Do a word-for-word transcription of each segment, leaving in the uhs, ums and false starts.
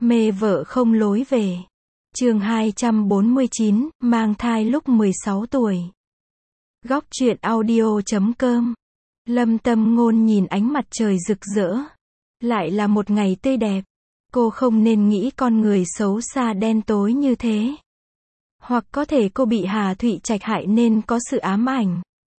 Mê vợ không lối về. Chương hai trăm bốn mươi chín, mang thai lúc mười sáu tuổi. Góc truyện audio chấm com. Lâm Tâm Ngôn nhìn ánh mặt trời rực rỡ. Lại là một ngày tươi đẹp. Cô không nên nghĩ con người xấu xa đen tối như thế. Hoặc có thể cô bị Hà Thụy Trạch hại nên có sự ám ảnh.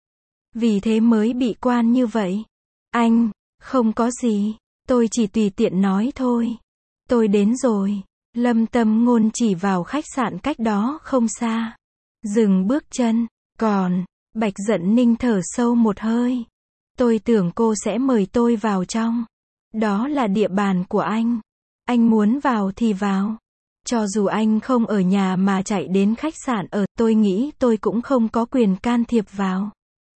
Vì thế mới bị quan như vậy. Anh, không có gì. Tôi chỉ tùy tiện nói thôi. Tôi đến rồi. Lâm Tâm Ngôn chỉ vào khách sạn cách đó không xa. Dừng bước chân. Còn, Bạch Dận Ninh thở sâu một hơi. Tôi tưởng cô sẽ mời tôi vào trong. Đó là địa bàn của anh. Anh muốn vào thì vào. Cho dù anh không ở nhà mà chạy đến khách sạn ở, tôi nghĩ tôi cũng không có quyền can thiệp vào.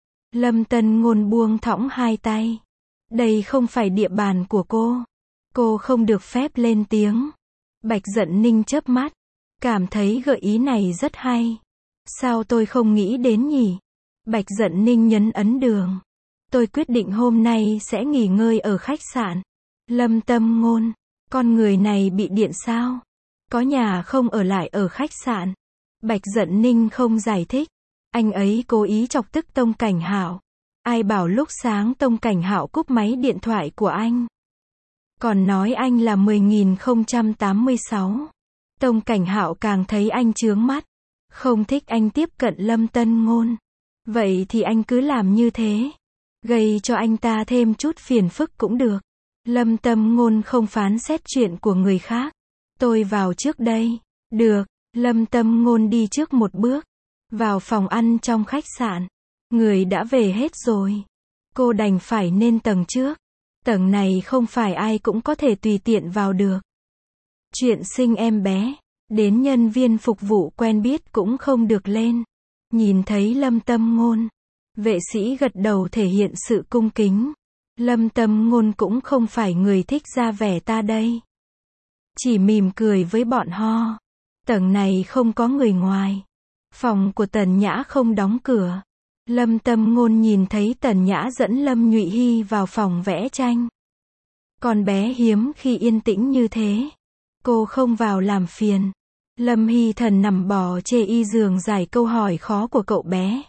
Lâm Tân Ngôn buông thõng hai tay. Đây không phải địa bàn của cô. Cô không được phép lên tiếng. Bạch Dận Ninh chớp mắt. Cảm thấy gợi ý này rất hay. Sao tôi không nghĩ đến nhỉ? Bạch Dận Ninh nhấn ấn đường. Tôi quyết định hôm nay sẽ nghỉ ngơi ở khách sạn. Lâm Tâm Ngôn. Con người này bị điện sao? Có nhà không ở lại ở khách sạn. Bạch Dận Ninh không giải thích. Anh ấy cố ý chọc tức Tông Cảnh Hạo. Ai bảo lúc sáng Tông Cảnh Hạo cúp máy điện thoại của anh. Còn nói anh là mười nghìn không trăm tám mươi sáu. Tông Cảnh Hạo càng thấy anh chướng mắt. Không thích anh tiếp cận Lâm Tân Ngôn. Vậy thì anh cứ làm như thế. Gây cho anh ta thêm chút phiền phức cũng được. Lâm Tâm Ngôn không phán xét chuyện của người khác. Tôi vào trước đây. Được. Lâm Tâm Ngôn đi trước một bước. Vào phòng ăn trong khách sạn. Người đã về hết rồi. Cô đành phải lên tầng trước. Tầng này không phải ai cũng có thể tùy tiện vào được. Chuyện sinh em bé. Đến nhân viên phục vụ quen biết cũng không được lên. Nhìn thấy Lâm Tâm Ngôn. Vệ sĩ gật đầu thể hiện sự cung kính. Lâm Tâm Ngôn cũng không phải người thích ra vẻ ta đây. Chỉ mỉm cười với bọn họ. Tầng này không có người ngoài. Phòng của Tần Nhã không đóng cửa. Lâm Tâm Ngôn nhìn thấy Tần Nhã dẫn Lâm Nhụy Hy vào phòng vẽ tranh. Con bé hiếm khi yên tĩnh như thế. Cô không vào làm phiền. Lâm Hy Thần nằm bò chê y giường giải câu hỏi khó của cậu bé.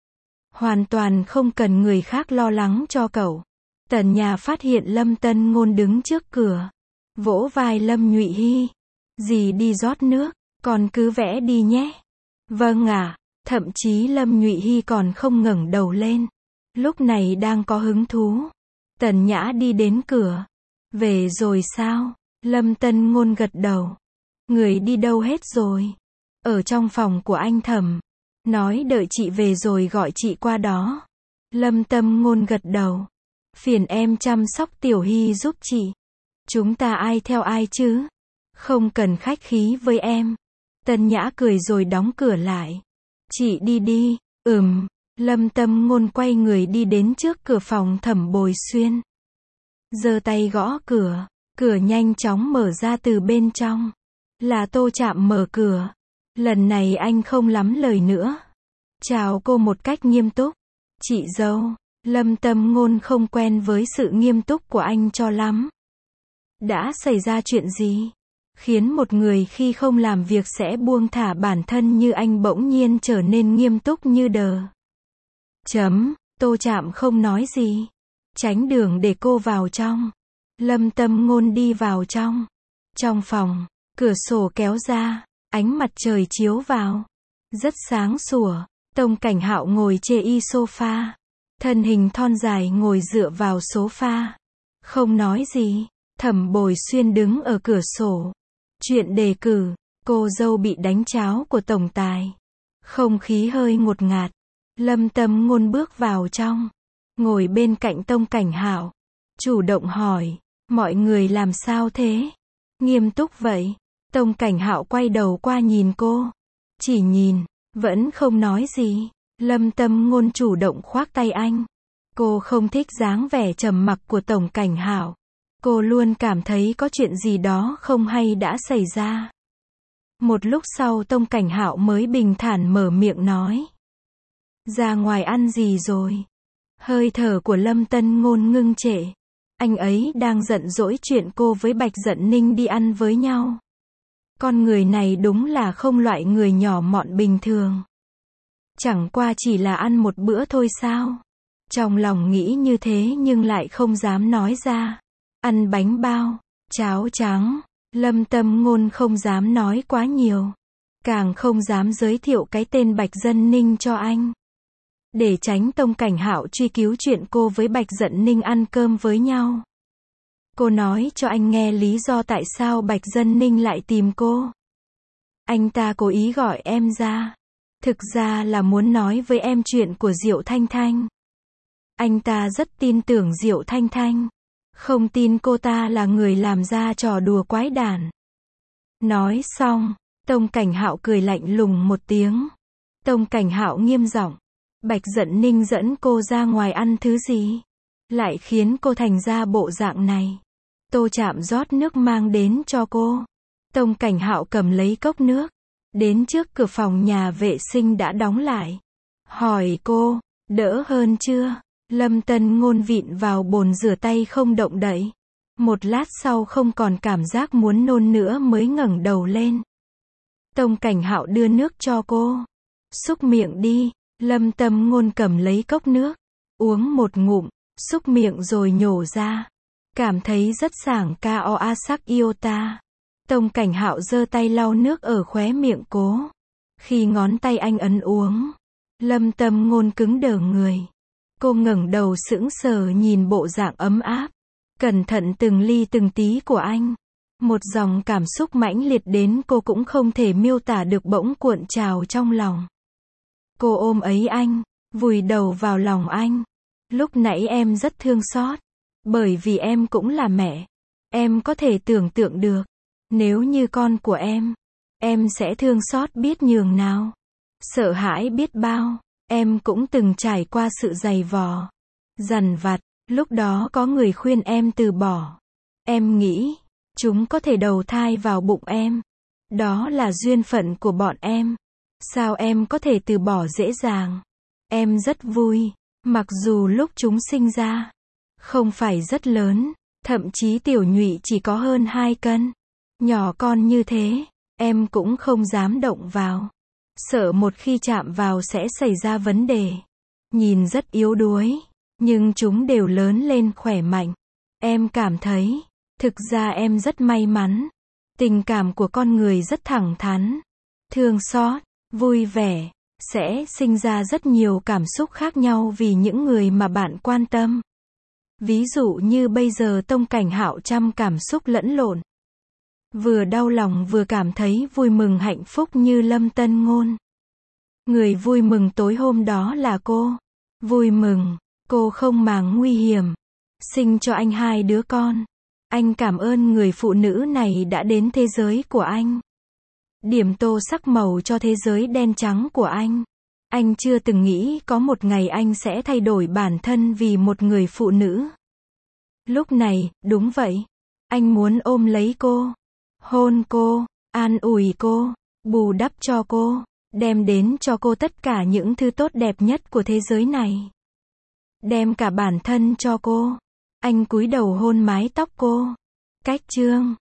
Hoàn toàn không cần người khác lo lắng cho cậu. Tần Nhã phát hiện Lâm Tân Ngôn đứng trước cửa. Vỗ vai Lâm Nhụy Hy. Dì đi rót nước, con cứ vẽ đi nhé. Vâng ạ. Thậm chí Lâm Nhụy Hy còn không ngẩng đầu lên. Lúc này đang có hứng thú. Tần Nhã đi đến cửa. Về rồi sao? Lâm Tân Ngôn gật đầu. Người đi đâu hết rồi? Ở trong phòng của anh Thẩm. Nói đợi chị về rồi gọi chị qua đó. Lâm Tâm Ngôn gật đầu. Phiền em chăm sóc Tiểu Hy giúp chị. Chúng ta ai theo ai chứ? Không cần khách khí với em. Tần Nhã cười rồi đóng cửa lại. Chị đi đi. Ừm. Lâm Tâm Ngôn quay người đi đến trước cửa phòng Thẩm Bồi Xuyên. Giơ tay gõ cửa. Cửa nhanh chóng mở ra từ bên trong. Là Tô Trạm mở cửa. Lần này anh không lắm lời nữa. Chào cô một cách nghiêm túc. Chị dâu. Lâm Tâm Ngôn không quen với sự nghiêm túc của anh cho lắm. Đã xảy ra chuyện gì? Khiến một người khi không làm việc sẽ buông thả bản thân như anh bỗng nhiên trở nên nghiêm túc như đờ. Chấm. Tô Trạm không nói gì. Tránh đường để cô vào trong. Lâm Tâm Ngôn đi vào trong. Trong phòng, cửa sổ kéo ra, ánh mặt trời chiếu vào. Rất sáng sủa. Tông Cảnh Hạo ngồi chê y sofa. Thân hình thon dài ngồi dựa vào sofa. Không nói gì. Thẩm Bồi Xuyên đứng ở cửa sổ. Chuyện đề cử, cô dâu bị đánh cháo của tổng tài. Không khí hơi ngột ngạt. Lâm Tâm Ngôn bước vào trong. Ngồi bên cạnh Tông Cảnh Hạo. Chủ động hỏi, mọi người làm sao thế? Nghiêm túc vậy. Tông Cảnh Hạo quay đầu qua nhìn cô. Chỉ nhìn, vẫn không nói gì. Lâm Tâm Ngôn chủ động khoác tay anh. Cô không thích dáng vẻ trầm mặc của Tổng Cảnh Hạo. Cô luôn cảm thấy có chuyện gì đó không hay đã xảy ra. Một lúc sau Tông Cảnh Hạo mới bình thản mở miệng nói. Ra ngoài ăn gì rồi? Hơi thở của Lâm Tân Ngôn ngưng trệ. Anh ấy đang giận dỗi chuyện cô với Bạch Dận Ninh đi ăn với nhau. Con người này đúng là không loại người nhỏ mọn bình thường. Chẳng qua chỉ là ăn một bữa thôi sao? Trong lòng nghĩ như thế nhưng lại không dám nói ra. Ăn bánh bao, cháo trắng, Lâm Tâm Ngôn không dám nói quá nhiều. Càng không dám giới thiệu cái tên Bạch Dận Ninh cho anh. Để tránh Tông Cảnh Hạo truy cứu chuyện cô với Bạch Dận Ninh ăn cơm với nhau. Cô nói cho anh nghe lý do tại sao Bạch Dận Ninh lại tìm cô. Anh ta cố ý gọi em ra. Thực ra là muốn nói với em chuyện của Diệu Thanh Thanh. Anh ta rất tin tưởng Diệu Thanh Thanh. Không tin cô ta là người làm ra trò đùa quái đản. Nói xong, Tông Cảnh Hạo cười lạnh lùng một tiếng. Tông Cảnh Hạo nghiêm giọng. Bạch Dận Ninh dẫn cô ra ngoài ăn thứ gì? Lại khiến cô thành ra bộ dạng này. Tô Trạm rót nước mang đến cho cô. Tông Cảnh Hạo cầm lấy cốc nước. Đến trước cửa phòng nhà vệ sinh đã đóng lại. Hỏi cô, đỡ hơn chưa? Lâm Tân Ngôn vịn vào bồn rửa tay không động đậy. Một lát sau không còn cảm giác muốn nôn nữa mới ngẩng đầu lên. Tông Cảnh Hạo đưa nước cho cô. Xúc miệng đi. Lâm Tâm Ngôn cầm lấy cốc nước. Uống một ngụm, xúc miệng rồi nhổ ra. Cảm thấy rất sảng cao a sắc iota. Tông Cảnh Hạo giơ tay lau nước ở khóe miệng cô. Khi ngón tay anh ấn uống, Lâm Tâm Ngôn cứng đờ người. Cô ngẩng đầu sững sờ nhìn bộ dạng ấm áp, cẩn thận từng ly từng tí của anh. Một dòng cảm xúc mãnh liệt đến cô cũng không thể miêu tả được bỗng cuộn trào trong lòng. Cô ôm ấy anh, vùi đầu vào lòng anh. Lúc nãy em rất thương xót, bởi vì em cũng là mẹ. Em có thể tưởng tượng được, nếu như con của em, em sẽ thương xót biết nhường nào. Sợ hãi biết bao, em cũng từng trải qua sự dày vò, dằn vặt, lúc đó có người khuyên em từ bỏ. Em nghĩ, chúng có thể đầu thai vào bụng em. Đó là duyên phận của bọn em. Sao em có thể từ bỏ dễ dàng? Em rất vui, mặc dù lúc chúng sinh ra, không phải rất lớn, thậm chí tiểu nhụy chỉ có hơn hai cân. Nhỏ con như thế, em cũng không dám động vào. Sợ một khi chạm vào sẽ xảy ra vấn đề. Nhìn rất yếu đuối, nhưng chúng đều lớn lên khỏe mạnh. Em cảm thấy, thực ra em rất may mắn. Tình cảm của con người rất thẳng thắn, thương xót, vui vẻ, sẽ sinh ra rất nhiều cảm xúc khác nhau vì những người mà bạn quan tâm. Ví dụ như bây giờ Tông Cảnh Hạo trăm cảm xúc lẫn lộn. Vừa đau lòng vừa cảm thấy vui mừng hạnh phúc như Lâm Tân Ngôn. Người vui mừng tối hôm đó là cô. Vui mừng, cô không màng nguy hiểm, sinh cho anh hai đứa con. Anh cảm ơn người phụ nữ này đã đến thế giới của anh. Điểm tô sắc màu cho thế giới đen trắng của anh. Anh chưa từng nghĩ có một ngày anh sẽ thay đổi bản thân vì một người phụ nữ. Lúc này, đúng vậy. Anh muốn ôm lấy cô, hôn cô, an ủi cô, bù đắp cho cô, đem đến cho cô tất cả những thứ tốt đẹp nhất của thế giới này. Đem cả bản thân cho cô. Anh cúi đầu hôn mái tóc cô. Cách chương